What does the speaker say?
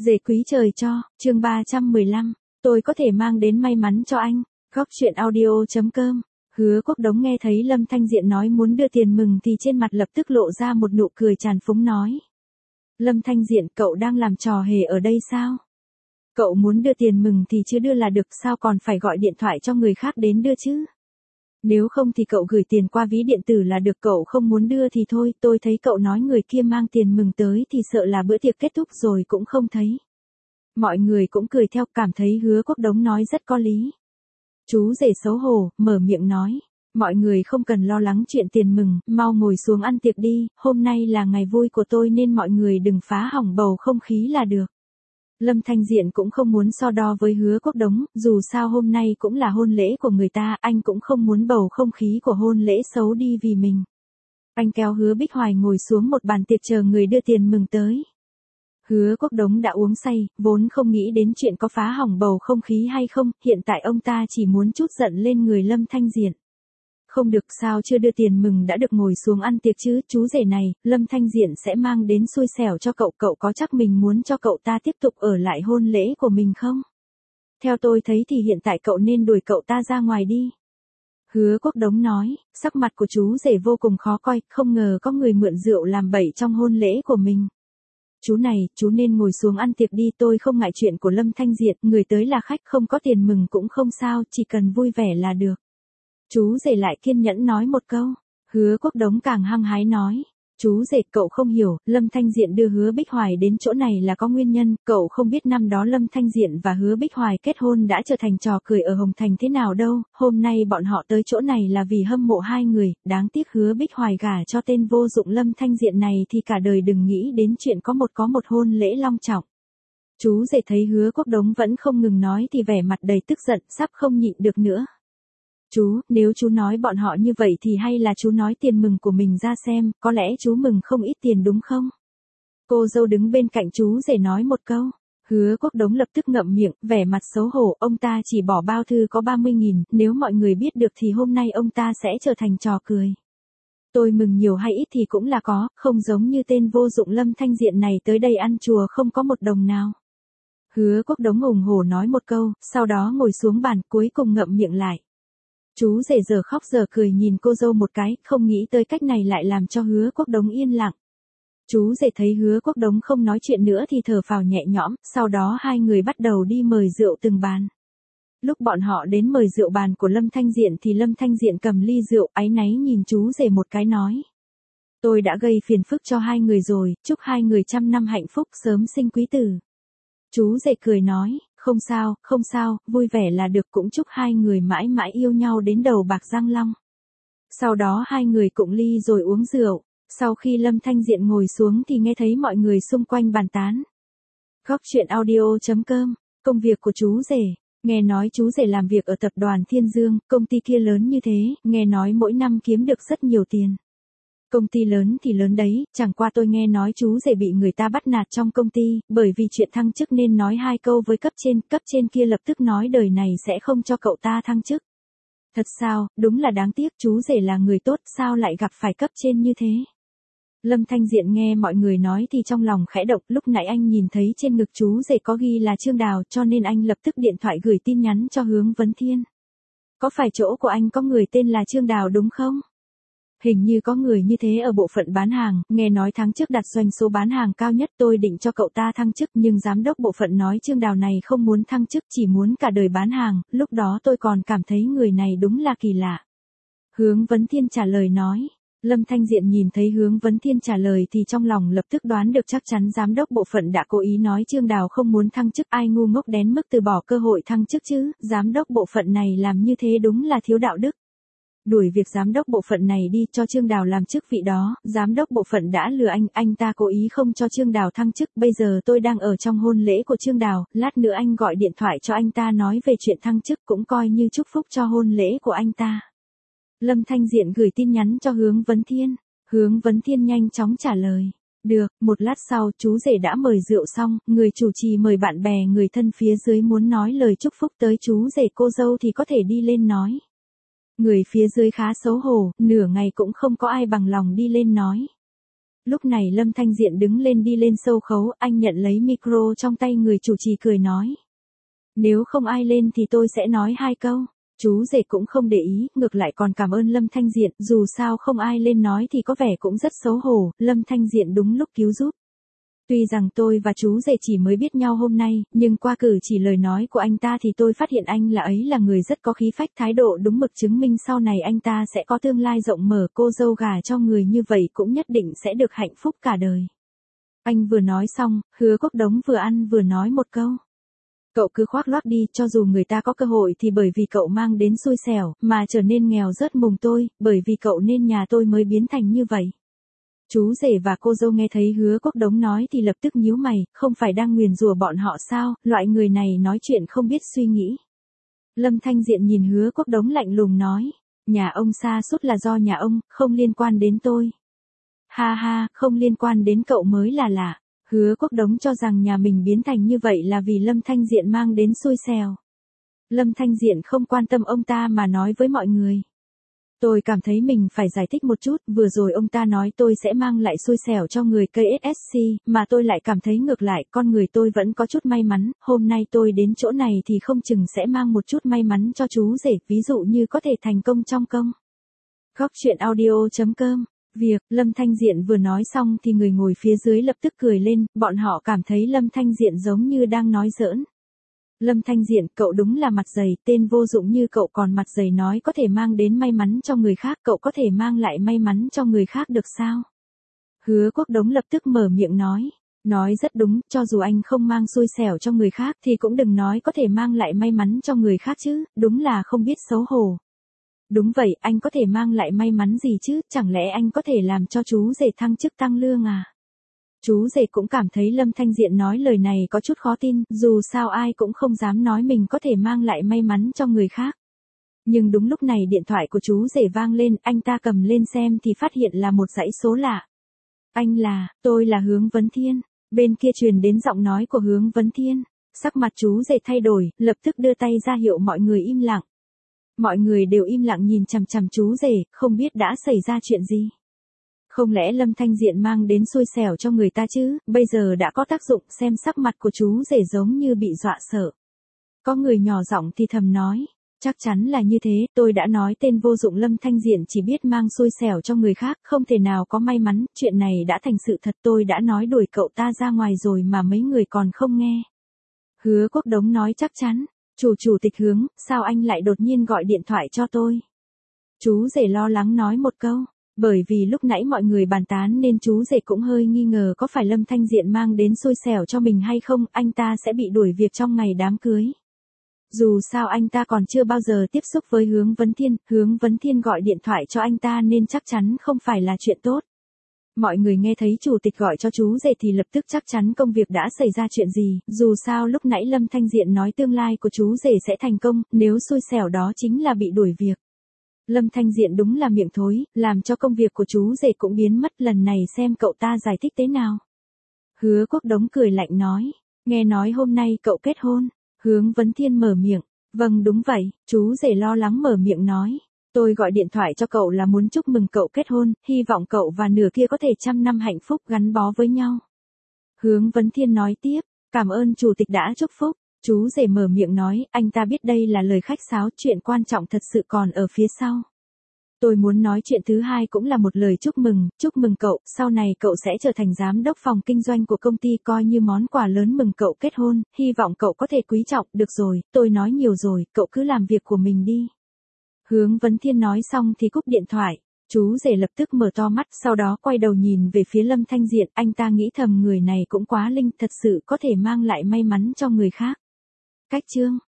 Rể quý trời cho, chương 315, tôi có thể mang đến may mắn cho anh. Góc chuyện audio.com. Hứa Quốc Đống nghe thấy Lâm Thanh Diện nói muốn đưa tiền mừng thì trên mặt lập tức lộ ra một nụ cười tràn phúng nói. Lâm Thanh Diện, cậu đang làm trò hề ở đây sao? Cậu muốn đưa tiền mừng thì chưa đưa là được, sao còn phải gọi điện thoại cho người khác đến đưa chứ? Nếu không thì cậu gửi tiền qua ví điện tử là được, cậu không muốn đưa thì thôi, tôi thấy cậu nói người kia mang tiền mừng tới thì sợ là bữa tiệc kết thúc rồi cũng không thấy. Mọi người cũng cười theo, cảm thấy Hứa Quốc Đống nói rất có lý. Chú rể xấu hổ, mở miệng nói, mọi người không cần lo lắng chuyện tiền mừng, mau ngồi xuống ăn tiệc đi, hôm nay là ngày vui của tôi nên mọi người đừng phá hỏng bầu không khí là được. Lâm Thanh Diện cũng không muốn so đo với Hứa Quốc Đống, dù sao hôm nay cũng là hôn lễ của người ta, anh cũng không muốn bầu không khí của hôn lễ xấu đi vì mình. Anh kéo Hứa Bích Hoài ngồi xuống một bàn tiệc chờ người đưa tiền mừng tới. Hứa Quốc Đống đã uống say, vốn không nghĩ đến chuyện có phá hỏng bầu không khí hay không, hiện tại ông ta chỉ muốn trút giận lên người Lâm Thanh Diện. Không được, sao chưa đưa tiền mừng đã được ngồi xuống ăn tiệc chứ, chú rể này, Lâm Thanh Diện sẽ mang đến xui xẻo cho cậu, cậu có chắc mình muốn cho cậu ta tiếp tục ở lại hôn lễ của mình không? Theo tôi thấy thì hiện tại cậu nên đuổi cậu ta ra ngoài đi. Hứa Quốc Đống nói, sắc mặt của chú rể vô cùng khó coi, không ngờ có người mượn rượu làm bậy trong hôn lễ của mình. Chú này, chú nên ngồi xuống ăn tiệc đi, tôi không ngại chuyện của Lâm Thanh Diện, người tới là khách, không có tiền mừng cũng không sao, chỉ cần vui vẻ là được. Chú rể lại kiên nhẫn nói một câu. Hứa Quốc Đống càng hăng hái nói, chú rể, cậu không hiểu, Lâm Thanh Diện đưa Hứa Bích Hoài đến chỗ này là có nguyên nhân, cậu không biết năm đó Lâm Thanh Diện và Hứa Bích Hoài kết hôn đã trở thành trò cười ở Hồng Thành thế nào đâu, hôm nay bọn họ tới chỗ này là vì hâm mộ hai người, đáng tiếc Hứa Bích Hoài gả cho tên vô dụng Lâm Thanh Diện này thì cả đời đừng nghĩ đến chuyện có một hôn lễ long trọng. Chú rể thấy Hứa Quốc Đống vẫn không ngừng nói thì vẻ mặt đầy tức giận, sắp không nhịn được nữa. Chú, nếu chú nói bọn họ như vậy thì hay là chú nói tiền mừng của mình ra xem, có lẽ chú mừng không ít tiền đúng không? Cô dâu đứng bên cạnh chú rể nói một câu. Hứa Quốc Đống lập tức ngậm miệng, vẻ mặt xấu hổ, ông ta chỉ bỏ bao thư có 30.000, nếu mọi người biết được thì hôm nay ông ta sẽ trở thành trò cười. Tôi mừng nhiều hay ít thì cũng là có, không giống như tên vô dụng Lâm Thanh Diện này tới đây ăn chùa không có một đồng nào. Hứa Quốc Đống hùng hổ nói một câu, sau đó ngồi xuống bàn, cuối cùng ngậm miệng lại. Chú rể giờ khóc giờ cười nhìn cô dâu một cái, không nghĩ tới cách này lại làm cho Hứa Quốc Đống yên lặng. Chú rể thấy Hứa Quốc Đống không nói chuyện nữa thì thở phào nhẹ nhõm, sau đó hai người bắt đầu đi mời rượu từng bàn. Lúc bọn họ đến mời rượu bàn của Lâm Thanh Diện thì Lâm Thanh Diện cầm ly rượu, áy náy nhìn chú rể một cái nói. Tôi đã gây phiền phức cho hai người rồi, chúc hai người trăm năm hạnh phúc, sớm sinh quý tử. Chú rể cười nói, không sao, vui vẻ là được, cũng chúc hai người mãi mãi yêu nhau đến đầu bạc răng long. Sau đó hai người cụng ly rồi uống rượu, sau khi Lâm Thanh Diện ngồi xuống thì nghe thấy mọi người xung quanh bàn tán. Góc chuyện audio.com, công việc của chú rể, nghe nói chú rể làm việc ở tập đoàn Thiên Dương, công ty kia lớn như thế, nghe nói mỗi năm kiếm được rất nhiều tiền. Công ty lớn thì lớn đấy, chẳng qua tôi nghe nói chú rể bị người ta bắt nạt trong công ty, bởi vì chuyện thăng chức nên nói hai câu với cấp trên kia lập tức nói đời này sẽ không cho cậu ta thăng chức. Thật sao, đúng là đáng tiếc, chú rể là người tốt, sao lại gặp phải cấp trên như thế. Lâm Thanh Diện nghe mọi người nói thì trong lòng khẽ động, lúc nãy anh nhìn thấy trên ngực chú rể có ghi là Trương Đào cho nên anh lập tức điện thoại gửi tin nhắn cho Hướng Vấn Thiên. Có phải chỗ của anh có người tên là Trương Đào đúng không? Hình như có người như thế ở bộ phận bán hàng, nghe nói tháng trước đạt doanh số bán hàng cao nhất, tôi định cho cậu ta thăng chức nhưng giám đốc bộ phận nói Trương Đào này không muốn thăng chức, chỉ muốn cả đời bán hàng, lúc đó tôi còn cảm thấy người này đúng là kỳ lạ. Hướng Vấn Thiên trả lời nói. Lâm Thanh Diện nhìn thấy Hướng Vấn Thiên trả lời thì trong lòng lập tức đoán được chắc chắn giám đốc bộ phận đã cố ý nói Trương Đào không muốn thăng chức, ai ngu ngốc đến mức từ bỏ cơ hội thăng chức chứ, giám đốc bộ phận này làm như thế đúng là thiếu đạo đức. Đuổi việc giám đốc bộ phận này đi, cho Trương Đào làm chức vị đó, giám đốc bộ phận đã lừa anh ta cố ý không cho Trương Đào thăng chức, bây giờ tôi đang ở trong hôn lễ của Trương Đào, lát nữa anh gọi điện thoại cho anh ta nói về chuyện thăng chức cũng coi như chúc phúc cho hôn lễ của anh ta. Lâm Thanh Diện gửi tin nhắn cho Hướng Vấn Thiên, Hướng Vấn Thiên nhanh chóng trả lời. Được, một lát sau chú rể đã mời rượu xong, người chủ trì mời bạn bè người thân phía dưới muốn nói lời chúc phúc tới chú rể cô dâu thì có thể đi lên nói. Người phía dưới khá xấu hổ, nửa ngày cũng không có ai bằng lòng đi lên nói. Lúc này Lâm Thanh Diện đứng lên đi lên sâu khấu, anh nhận lấy micro trong tay người chủ trì cười nói. Nếu không ai lên thì tôi sẽ nói 2 câu. Chú rể cũng không để ý, ngược lại còn cảm ơn Lâm Thanh Diện, dù sao không ai lên nói thì có vẻ cũng rất xấu hổ, Lâm Thanh Diện đúng lúc cứu giúp. Tuy rằng tôi và chú rể chỉ mới biết nhau hôm nay, nhưng qua cử chỉ lời nói của anh ta thì tôi phát hiện anh là người rất có khí phách, thái độ đúng mực, chứng minh sau này anh ta sẽ có tương lai rộng mở, cô dâu gả cho người như vậy cũng nhất định sẽ được hạnh phúc cả đời. Anh vừa nói xong, Hứa Quốc Đống vừa ăn vừa nói một câu. Cậu cứ khoác lác đi, cho dù người ta có cơ hội thì bởi vì cậu mang đến xui xẻo, mà trở nên nghèo rớt mùng tôi, bởi vì cậu nên nhà tôi mới biến thành như vậy. Chú rể và cô dâu nghe thấy Hứa Quốc Đống nói thì lập tức nhíu mày, không phải đang nguyền rủa bọn họ sao, loại người này nói chuyện không biết suy nghĩ. Lâm Thanh Diện nhìn Hứa Quốc Đống lạnh lùng nói, nhà ông sa sút là do nhà ông, không liên quan đến tôi. Ha ha, không liên quan đến cậu mới là lạ. Hứa Quốc Đống cho rằng nhà mình biến thành như vậy là vì Lâm Thanh Diện mang đến xui xẻo. Lâm Thanh Diện không quan tâm ông ta mà nói với mọi người. Tôi cảm thấy mình phải giải thích một chút, vừa rồi ông ta nói tôi sẽ mang lại xui xẻo cho người KSSC, mà tôi lại cảm thấy ngược lại, con người tôi vẫn có chút may mắn, hôm nay tôi đến chỗ này thì không chừng sẽ mang một chút may mắn cho chú rể, ví dụ như có thể thành công trong công. Góc truyện audio.com. Việc, Lâm Thanh Diện vừa nói xong thì người ngồi phía dưới lập tức cười lên, bọn họ cảm thấy Lâm Thanh Diện giống như đang nói giỡn. Lâm Thanh Diện, cậu đúng là mặt dày, tên vô dụng như cậu còn mặt dày nói có thể mang đến may mắn cho người khác, cậu có thể mang lại may mắn cho người khác được sao? Hứa Quốc Đống lập tức mở miệng nói rất đúng, cho dù anh không mang xui xẻo cho người khác thì cũng đừng nói có thể mang lại may mắn cho người khác chứ, đúng là không biết xấu hổ. Đúng vậy, anh có thể mang lại may mắn gì chứ, chẳng lẽ anh có thể làm cho chú rể thăng chức tăng lương à? Chú rể cũng cảm thấy Lâm Thanh Diện nói lời này có chút khó tin, dù sao ai cũng không dám nói mình có thể mang lại may mắn cho người khác. Nhưng đúng lúc này điện thoại của chú rể vang lên, anh ta cầm lên xem thì phát hiện là một dãy số lạ. Tôi là Hướng Vấn Thiên. Bên kia truyền đến giọng nói của Hướng Vấn Thiên. Sắc mặt chú rể thay đổi, lập tức đưa tay ra hiệu mọi người im lặng. Mọi người đều im lặng nhìn chằm chằm chú rể, không biết đã xảy ra chuyện gì. Không lẽ Lâm Thanh Diện mang đến xui xẻo cho người ta chứ, bây giờ đã có tác dụng, xem sắc mặt của chú rể giống như bị dọa sợ. Có người nhỏ giọng thì thầm nói, chắc chắn là như thế, tôi đã nói tên vô dụng Lâm Thanh Diện chỉ biết mang xui xẻo cho người khác, không thể nào có may mắn, chuyện này đã thành sự thật, tôi đã nói đuổi cậu ta ra ngoài rồi mà mấy người còn không nghe. Hứa Quốc Đống nói chắc chắn, chủ tịch Hướng, sao anh lại đột nhiên gọi điện thoại cho tôi? Chú rể lo lắng nói một câu. Bởi vì lúc nãy mọi người bàn tán nên chú rể cũng hơi nghi ngờ có phải Lâm Thanh Diện mang đến xui xẻo cho mình hay không, anh ta sẽ bị đuổi việc trong ngày đám cưới. Dù sao anh ta còn chưa bao giờ tiếp xúc với Hướng Vấn Thiên gọi điện thoại cho anh ta nên chắc chắn không phải là chuyện tốt. Mọi người nghe thấy chủ tịch gọi cho chú rể thì lập tức chắc chắn công việc đã xảy ra chuyện gì, dù sao lúc nãy Lâm Thanh Diện nói tương lai của chú rể sẽ thành công, nếu xui xẻo đó chính là bị đuổi việc. Lâm Thanh Diện đúng là miệng thối, làm cho công việc của chú rể cũng biến mất, lần này xem cậu ta giải thích thế nào. Hứa Quốc Đống cười lạnh nói, nghe nói hôm nay cậu kết hôn. Hướng Vấn Thiên mở miệng, vâng đúng vậy, chú rể lo lắng mở miệng nói, tôi gọi điện thoại cho cậu là muốn chúc mừng cậu kết hôn, hy vọng cậu và nửa kia có thể 100 năm hạnh phúc gắn bó với nhau. Hướng Vấn Thiên nói tiếp, cảm ơn chủ tịch đã chúc phúc. Chú rể mở miệng nói, anh ta biết đây là lời khách sáo, chuyện quan trọng thật sự còn ở phía sau. Tôi muốn nói chuyện thứ hai cũng là một lời chúc mừng cậu, sau này cậu sẽ trở thành giám đốc phòng kinh doanh của công ty, coi như món quà lớn mừng cậu kết hôn, hy vọng cậu có thể quý trọng, được rồi, tôi nói nhiều rồi, cậu cứ làm việc của mình đi. Hướng Vấn Thiên nói xong thì cúp điện thoại, chú rể lập tức mở to mắt, sau đó quay đầu nhìn về phía Lâm Thanh Diện, anh ta nghĩ thầm người này cũng quá linh, thật sự có thể mang lại may mắn cho người khác. Cách chương